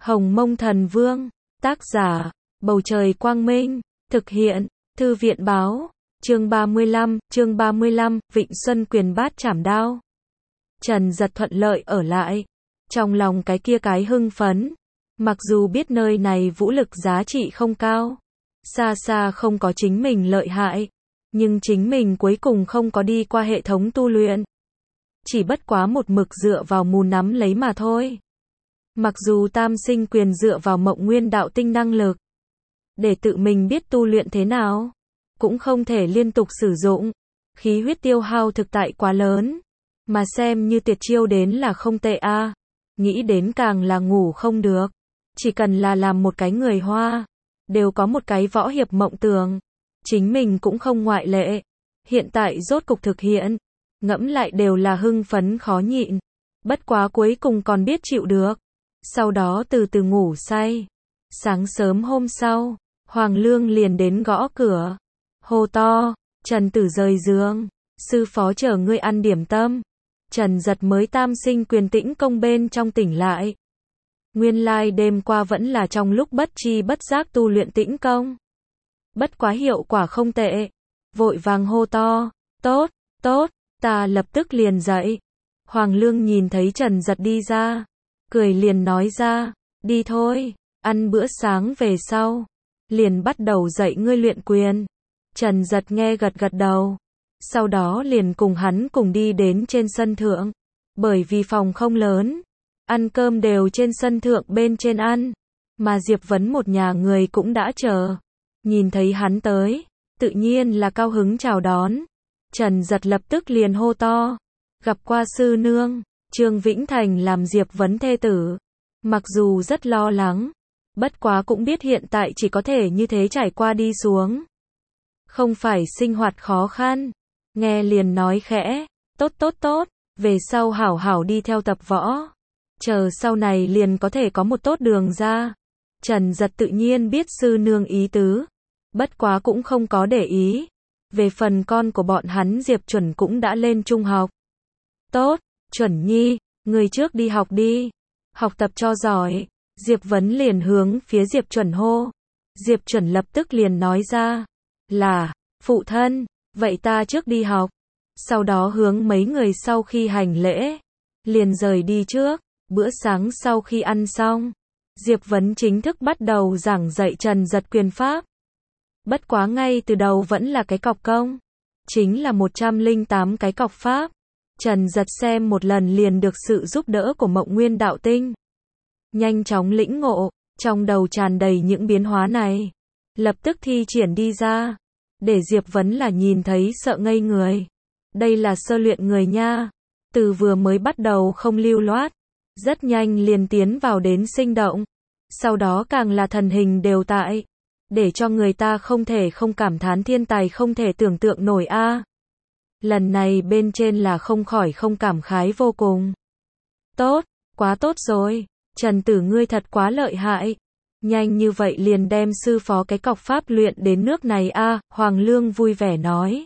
Hồng Mông Thần Vương, tác giả, Bầu Trời Quang Minh, thực hiện, Thư viện Báo, chương 35, Vịnh Xuân Quyền Bát Chảm Đao. Trần Dật thuận lợi ở lại, trong lòng cái hưng phấn, mặc dù biết nơi này vũ lực giá trị không cao, xa xa không có chính mình lợi hại, nhưng chính mình cuối cùng không có đi qua hệ thống tu luyện. Chỉ bất quá một mực dựa vào mù nắm lấy mà thôi. Mặc dù tam sinh quyền dựa vào Mộng Nguyên đạo tinh năng lực, để tự mình biết tu luyện thế nào, cũng không thể liên tục sử dụng, khí huyết tiêu hao thực tại quá lớn, mà xem như tuyệt chiêu đến là không tệ a. Nghĩ đến càng là ngủ không được, chỉ cần là làm một cái người Hoa, đều có một cái võ hiệp mộng tưởng, chính mình cũng không ngoại lệ, hiện tại rốt cục thực hiện, ngẫm lại đều là hưng phấn khó nhịn, bất quá cuối cùng còn biết chịu được, sau đó từ từ ngủ say. Sáng sớm hôm sau, Hoàng Lương liền đến gõ cửa, hô to, Trần Tử rời giường, sư phó chờ ngươi ăn điểm tâm. Trần Dật mới tam sinh quyền tĩnh công bên trong tỉnh lại. Nguyên lai đêm qua vẫn là trong lúc bất chi bất giác tu luyện tĩnh công. Bất quá hiệu quả không tệ. Vội vàng hô to, tốt, tốt, ta lập tức liền dậy. Hoàng Lương nhìn thấy Trần Dật đi ra, cười liền nói ra, đi thôi, ăn bữa sáng về sau, liền bắt đầu dạy ngươi luyện quyền. Trần Dật nghe gật gật đầu. Sau đó liền cùng hắn cùng đi đến trên sân thượng. Bởi vì phòng không lớn, ăn cơm đều trên sân thượng bên trên ăn. Mà Diệp Vấn một nhà người cũng đã chờ. Nhìn thấy hắn tới, tự nhiên là cao hứng chào đón. Trần Dật lập tức liền hô to, gặp qua sư nương. Trương Vĩnh Thành làm Diệp Vấn thê tử. Mặc dù rất lo lắng, bất quá cũng biết hiện tại chỉ có thể như thế trải qua đi xuống. Không phải sinh hoạt khó khăn. Nghe liền nói khẽ, tốt tốt tốt, về sau hảo hảo đi theo tập võ. Chờ sau này liền có thể có một tốt đường ra. Trần Dật tự nhiên biết sư nương ý tứ, bất quá cũng không có để ý. Về phần con của bọn hắn Diệp Chuẩn cũng đã lên trung học. Tốt, Chuẩn Nhi, người trước đi học đi, học tập cho giỏi. Diệp Vấn liền hướng phía Diệp Chuẩn hô. Diệp Chuẩn lập tức liền nói ra, là, phụ thân. Vậy ta trước đi học, sau đó hướng mấy người sau khi hành lễ, liền rời đi trước. Bữa sáng sau khi ăn xong, Diệp Vấn chính thức bắt đầu giảng dạy Trần Dật quyền pháp. Bất quá ngay từ đầu vẫn là cái cọc công, chính là 108 cái cọc pháp. Trần Dật xem một lần liền được sự giúp đỡ của Mộng Nguyên đạo tinh. Nhanh chóng lĩnh ngộ, trong đầu tràn đầy những biến hóa này, lập tức thi triển đi ra. Để Diệp Vấn là nhìn thấy sợ ngây người. Đây là sơ luyện người nha. Từ vừa mới bắt đầu không lưu loát, rất nhanh liền tiến vào đến sinh động. Sau đó càng là thần hình đều tại. Để cho người ta không thể không cảm thán thiên tài không thể tưởng tượng nổi a. Lần này bên trên là không khỏi không cảm khái vô cùng. Tốt, quá tốt rồi. Trần Tử ngươi thật quá lợi hại. Nhanh như vậy liền đem sư phó cái cọc pháp luyện đến nước này a. Hoàng Lương vui vẻ nói.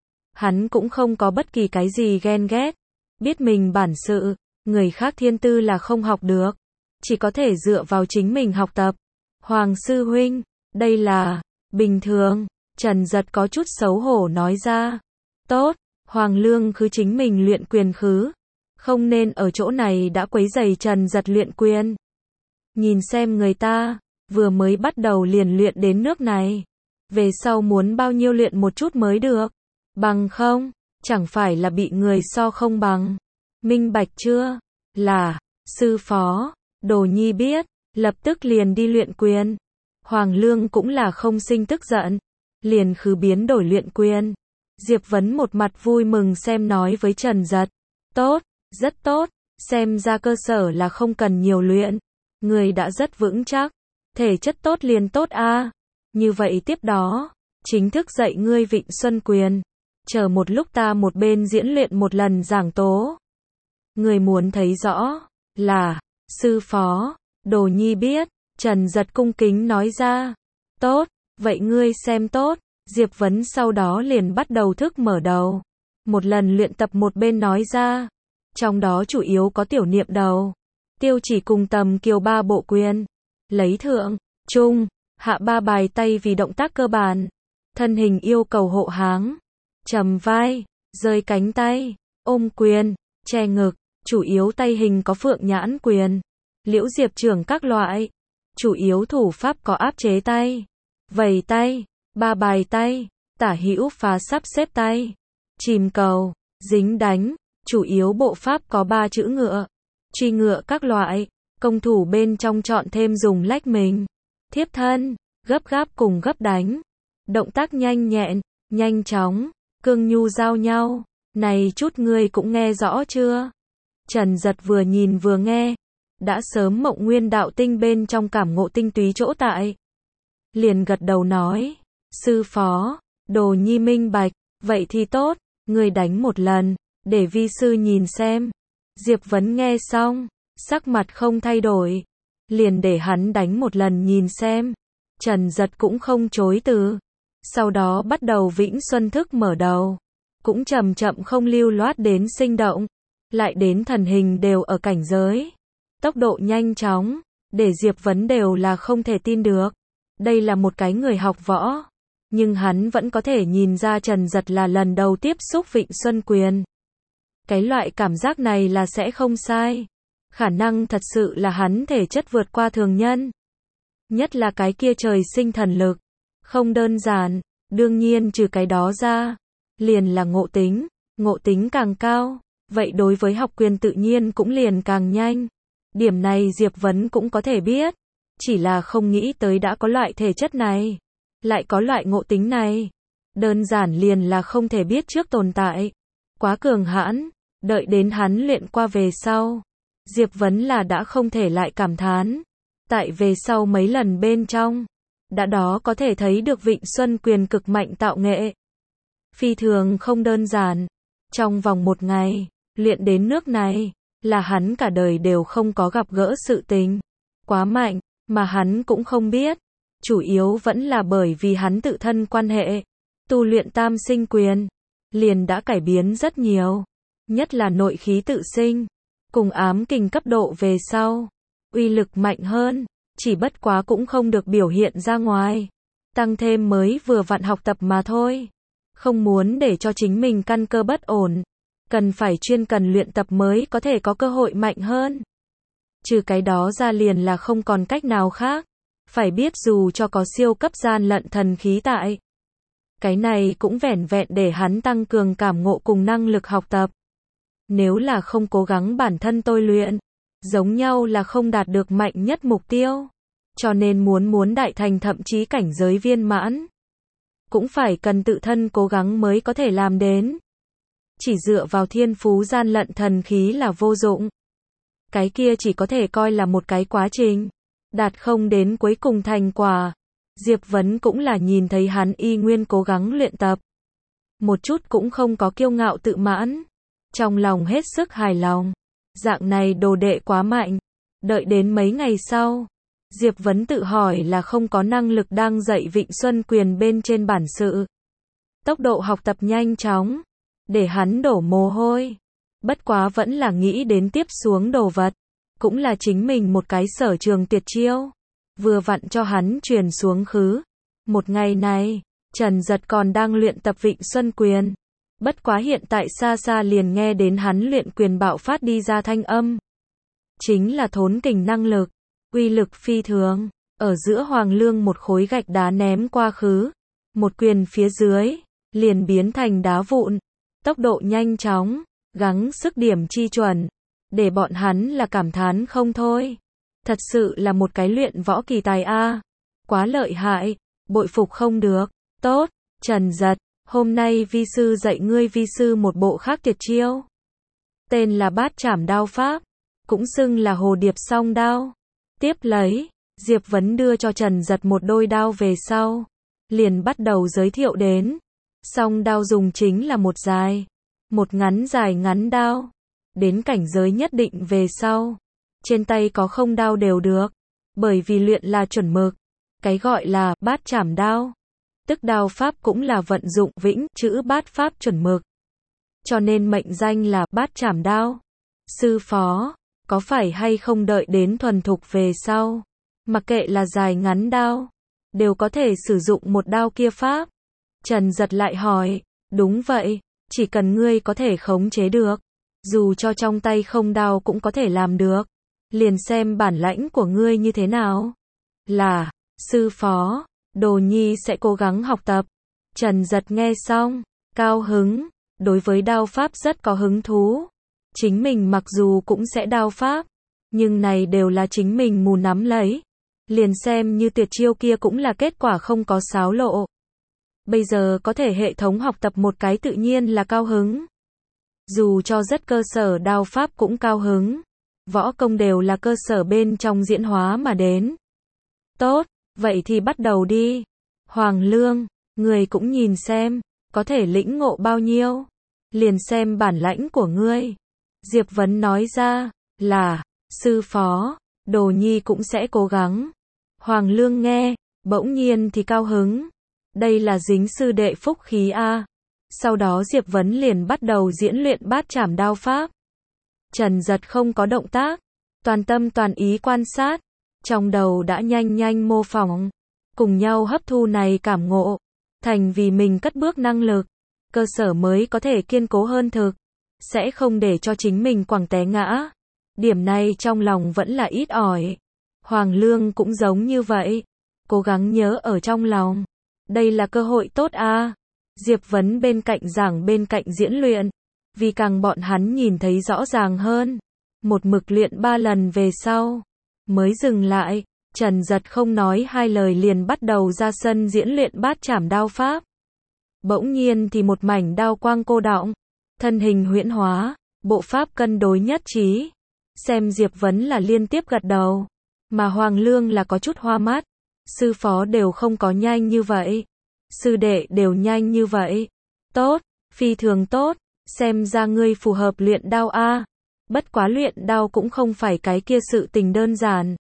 Hắn cũng không có bất kỳ cái gì ghen ghét. Biết mình bản sự, người khác thiên tư là không học được. Chỉ có thể dựa vào chính mình học tập. Hoàng sư huynh, đây là bình thường. Trần Dật có chút xấu hổ nói ra. Tốt, Hoàng Lương cứ chính mình luyện quyền khứ. Không nên ở chỗ này đã quấy rầy Trần Dật luyện quyền. Nhìn xem người ta, vừa mới bắt đầu liền luyện đến nước này. Về sau muốn bao nhiêu luyện một chút mới được. Bằng không, chẳng phải là bị người so không bằng. Minh bạch chưa? Là, sư phó, Đồ Nhi biết, lập tức liền đi luyện quyền. Hoàng Lương cũng là không sinh tức giận, liền khứ biến đổi luyện quyền. Diệp Vấn một mặt vui mừng xem nói với Trần Dật. Tốt, rất tốt, xem ra cơ sở là không cần nhiều luyện. Người đã rất vững chắc, thể chất tốt liền tốt a. Như vậy tiếp đó, chính thức dạy ngươi Vịnh Xuân quyền. Chờ một lúc ta một bên diễn luyện một lần giảng tố. Người muốn thấy rõ, là, sư phó, Đồ Nhi biết. Trần Dật cung kính nói ra. Tốt, vậy ngươi xem tốt. Diệp Vấn sau đó liền bắt đầu thức mở đầu. Một lần luyện tập một bên nói ra. Trong đó chủ yếu có tiểu niệm đầu, Tiêu Chỉ cùng Tầm Kiều ba bộ quyền, lấy thượng, trung, hạ ba bài tay vì động tác cơ bản. Thân hình yêu cầu hộ háng, trầm vai, rơi cánh tay, ôm quyền, che ngực, chủ yếu tay hình có phượng nhãn quyền, liễu diệp trưởng các loại. Chủ yếu thủ pháp có áp chế tay, vầy tay, ba bài tay, tả hữu phá sắp xếp tay, chìm cầu, dính đánh. Chủ yếu bộ pháp có 3 chữ ngựa, truy ngựa các loại. Công thủ bên trong chọn thêm dùng lách mình, thiếp thân, gấp gáp cùng gấp đánh. Động tác nhanh nhẹn, nhanh chóng, cương nhu giao nhau. Này chút ngươi cũng nghe rõ chưa? Trần Giật vừa nhìn vừa nghe, đã sớm Mộng Nguyên đạo tinh bên trong cảm ngộ tinh túy chỗ tại. Liền gật đầu nói, sư phó, đồ nhi minh bạch, vậy thì tốt, ngươi đánh một lần, để vi sư nhìn xem. Diệp Vấn nghe xong, sắc mặt không thay đổi, liền để hắn đánh một lần nhìn xem. Trần Giật cũng không chối từ. Sau đó bắt đầu Vĩnh Xuân thức mở đầu, cũng chậm chậm không lưu loát đến sinh động, lại đến thần hình đều ở cảnh giới. Tốc độ nhanh chóng, để Diệp Vấn đều là không thể tin được. Đây là một cái người học võ, nhưng hắn vẫn có thể nhìn ra Trần Giật là lần đầu tiếp xúc Vịnh Xuân Quyền. Cái loại cảm giác này là sẽ không sai. Khả năng thật sự là hắn thể chất vượt qua thường nhân. Nhất là cái kia trời sinh thần lực, không đơn giản. Đương nhiên trừ cái đó ra, liền là ngộ tính càng cao, vậy đối với học quyền tự nhiên cũng liền càng nhanh. Điểm này Diệp Vấn cũng có thể biết, chỉ là không nghĩ tới đã có loại thể chất này, lại có loại ngộ tính này. Đơn giản liền là không thể biết trước tồn tại. Quá cường hãn, đợi đến hắn luyện qua về sau, Diệp Vấn là đã không thể lại cảm thán. Tại về sau mấy lần bên trong, đã đó có thể thấy được Vịnh Xuân Quyền cực mạnh tạo nghệ. Phi thường không đơn giản. Trong vòng một ngày, luyện đến nước này, là hắn cả đời đều không có gặp gỡ sự tình. Quá mạnh, mà hắn cũng không biết. Chủ yếu vẫn là bởi vì hắn tự thân quan hệ. Tu luyện tam sinh quyền, liền đã cải biến rất nhiều. Nhất là nội khí tự sinh, cùng ám kình cấp độ về sau. Uy lực mạnh hơn, chỉ bất quá cũng không được biểu hiện ra ngoài. Tăng thêm mới vừa vặn học tập mà thôi. Không muốn để cho chính mình căn cơ bất ổn. Cần phải cần luyện tập mới có thể có cơ hội mạnh hơn. Trừ cái đó ra liền là không còn cách nào khác. Phải biết dù cho có siêu cấp gian lận thần khí tại. Cái này cũng vẻn vẹn để hắn tăng cường cảm ngộ cùng năng lực học tập. Nếu là không cố gắng bản thân tôi luyện, giống nhau là không đạt được mạnh nhất mục tiêu. Cho nên muốn đại thành thậm chí cảnh giới viên mãn, cũng phải cần tự thân cố gắng mới có thể làm đến. Chỉ dựa vào thiên phú gian lận thần khí là vô dụng. Cái kia chỉ có thể coi là một cái quá trình, đạt không đến cuối cùng thành quả. Diệp Vấn cũng là nhìn thấy hắn y nguyên cố gắng luyện tập. Một chút cũng không có kiêu ngạo tự mãn. Trong lòng hết sức hài lòng. Dạng này đồ đệ quá mạnh. Đợi đến mấy ngày sau, Diệp Vấn tự hỏi là không có năng lực đang dạy Vịnh Xuân Quyền bên trên bản sự. Tốc độ học tập nhanh chóng, để hắn đổ mồ hôi. Bất quá vẫn là nghĩ đến tiếp xuống đồ vật, cũng là chính mình một cái sở trường tuyệt chiêu. Vừa vặn cho hắn truyền xuống khứ. Một ngày này, Trần Giật còn đang luyện tập Vịnh Xuân Quyền. Bất quá hiện tại xa xa liền nghe đến hắn luyện quyền bạo phát đi ra thanh âm. Chính là thốn kình năng lực, uy lực phi thường. Ở giữa Hoàng Lương một khối gạch đá ném qua khứ. Một quyền phía dưới, liền biến thành đá vụn. Tốc độ nhanh chóng, gắng sức điểm chi chuẩn. Để bọn hắn là cảm thán không thôi. Thật sự là một cái luyện võ kỳ tài a. Quá lợi hại, bội phục không được. Tốt, Trần Giật, hôm nay vi sư dạy ngươi vi sư một bộ khác tuyệt chiêu. Tên là Bát Trảm Đao Pháp, cũng xưng là Hồ Điệp Song Đao. Tiếp lấy, Diệp Vấn đưa cho Trần Giật một đôi đao về sau, liền bắt đầu giới thiệu đến. Song đao dùng chính là một dài, một ngắn dài ngắn đao. Đến cảnh giới nhất định về sau, trên tay có không đao đều được, bởi vì luyện là chuẩn mực. Cái gọi là bát trảm đao, tức đao pháp cũng là vận dụng vĩnh chữ bát pháp chuẩn mực. Cho nên mệnh danh là bát trảm đao. Sư phó, có phải hay không đợi đến thuần thục về sau, mặc kệ là dài ngắn đao, đều có thể sử dụng một đao kia pháp. Trần Giật lại hỏi, đúng vậy, chỉ cần ngươi có thể khống chế được, dù cho trong tay không đao cũng có thể làm được, liền xem bản lãnh của ngươi như thế nào. Là, sư phó, Đồ Nhi sẽ cố gắng học tập. Trần Giật nghe xong, cao hứng, đối với đao pháp rất có hứng thú. Chính mình mặc dù cũng sẽ đao pháp, nhưng này đều là chính mình mù nắm lấy. Liền xem như tuyệt chiêu kia cũng là kết quả không có xáo lộ. Bây giờ có thể hệ thống học tập một cái tự nhiên là cao hứng. Dù cho rất cơ sở đao pháp cũng cao hứng. Võ công đều là cơ sở bên trong diễn hóa mà đến. Tốt, vậy thì bắt đầu đi. Hoàng Lương, người cũng nhìn xem, có thể lĩnh ngộ bao nhiêu. Liền xem bản lãnh của ngươi. Diệp Vấn nói ra, là, sư phó, Đồ Nhi cũng sẽ cố gắng. Hoàng Lương nghe, bỗng nhiên thì cao hứng. Đây là dính sư đệ phúc khí a. Sau đó Diệp Vấn liền bắt đầu diễn luyện bát trảm đao pháp. Trần Giật không có động tác, toàn tâm toàn ý quan sát, trong đầu đã nhanh nhanh mô phỏng, cùng nhau hấp thu này cảm ngộ, thành vì mình cất bước năng lực, cơ sở mới có thể kiên cố hơn thực, sẽ không để cho chính mình quẳng té ngã. Điểm này trong lòng vẫn là ít ỏi. Hoàng Lương cũng giống như vậy, cố gắng nhớ ở trong lòng. Đây là cơ hội tốt a. Diệp Vấn bên cạnh giảng bên cạnh diễn luyện, vì càng bọn hắn nhìn thấy rõ ràng hơn. Một mực luyện 3 lần về sau, mới dừng lại. Trần Giật không nói hai lời liền bắt đầu ra sân diễn luyện bát trảm đao pháp. Bỗng nhiên thì một mảnh đao quang cô đọng, thân hình huyễn hóa, bộ pháp cân đối nhất trí. Xem Diệp Vấn là liên tiếp gật đầu, mà Hoàng Lương là có chút hoa mắt. Sư phó đều không có nhanh như vậy, sư đệ đều nhanh như vậy. Tốt, phi thường tốt, xem ra ngươi phù hợp luyện đao a. Bất quá luyện đao cũng không phải cái kia sự tình đơn giản.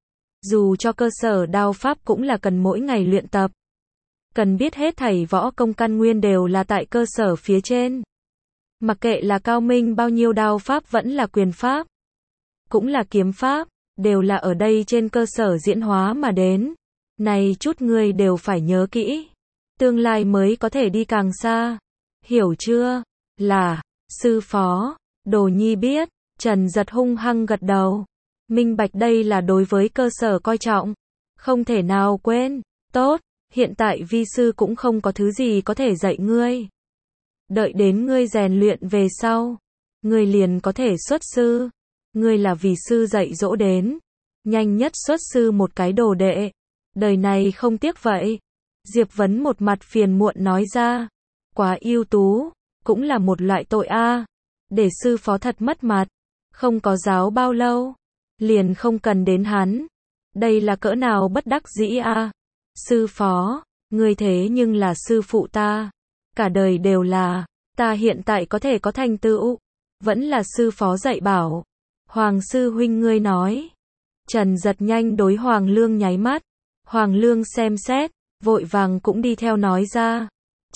Dù cho cơ sở đao pháp cũng là cần mỗi ngày luyện tập. Cần biết hết thảy võ công căn nguyên đều là tại cơ sở phía trên. Mặc kệ là cao minh bao nhiêu đao pháp vẫn là quyền pháp, cũng là kiếm pháp, đều là ở đây trên cơ sở diễn hóa mà đến. Này chút ngươi đều phải nhớ kỹ. Tương lai mới có thể đi càng xa. Hiểu chưa? Là, sư phó, Đồ Nhi biết. Trần Giật hung hăng gật đầu. Minh bạch đây là đối với cơ sở coi trọng. Không thể nào quên. Tốt, hiện tại vi sư cũng không có thứ gì có thể dạy ngươi. Đợi đến ngươi rèn luyện về sau, ngươi liền có thể xuất sư. Ngươi là vì sư dạy dỗ đến. Nhanh nhất xuất sư một cái đồ đệ. Đời này không tiếc vậy. Diệp Vấn một mặt phiền muộn nói ra. Quá ưu tú, cũng là một loại tội a. Để sư phó thật mất mặt. Không có giáo bao lâu, liền không cần đến hắn. Đây là cỡ nào bất đắc dĩ a. Sư phó, ngươi thế nhưng là sư phụ ta. Cả đời đều là, ta hiện tại có thể có thành tựu. Vẫn là sư phó dạy bảo. Hoàng sư huynh ngươi nói. Trần Giật nhanh đối Hoàng Lương nháy mắt. Hoàng Lương xem xét, vội vàng cũng đi theo nói ra.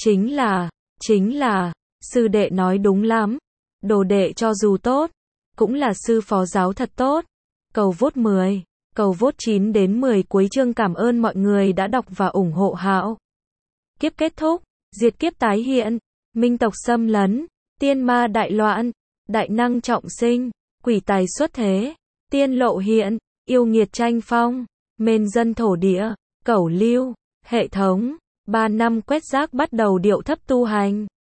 Chính là, sư đệ nói đúng lắm. Đồ đệ cho dù tốt, cũng là sư phó giáo thật tốt. Cầu vote 10, cầu vote 9 đến 10 cuối chương. Cảm ơn mọi người đã đọc và ủng hộ Hạo. Kiếp kết thúc, diệt kiếp tái hiện, minh tộc xâm lấn, tiên ma đại loạn, đại năng trọng sinh, quỷ tài xuất thế, tiên lộ hiện, yêu nghiệt tranh phong, mên dân thổ địa, cẩu lưu, hệ thống, 3 năm quét rác bắt đầu điệu thấp tu hành.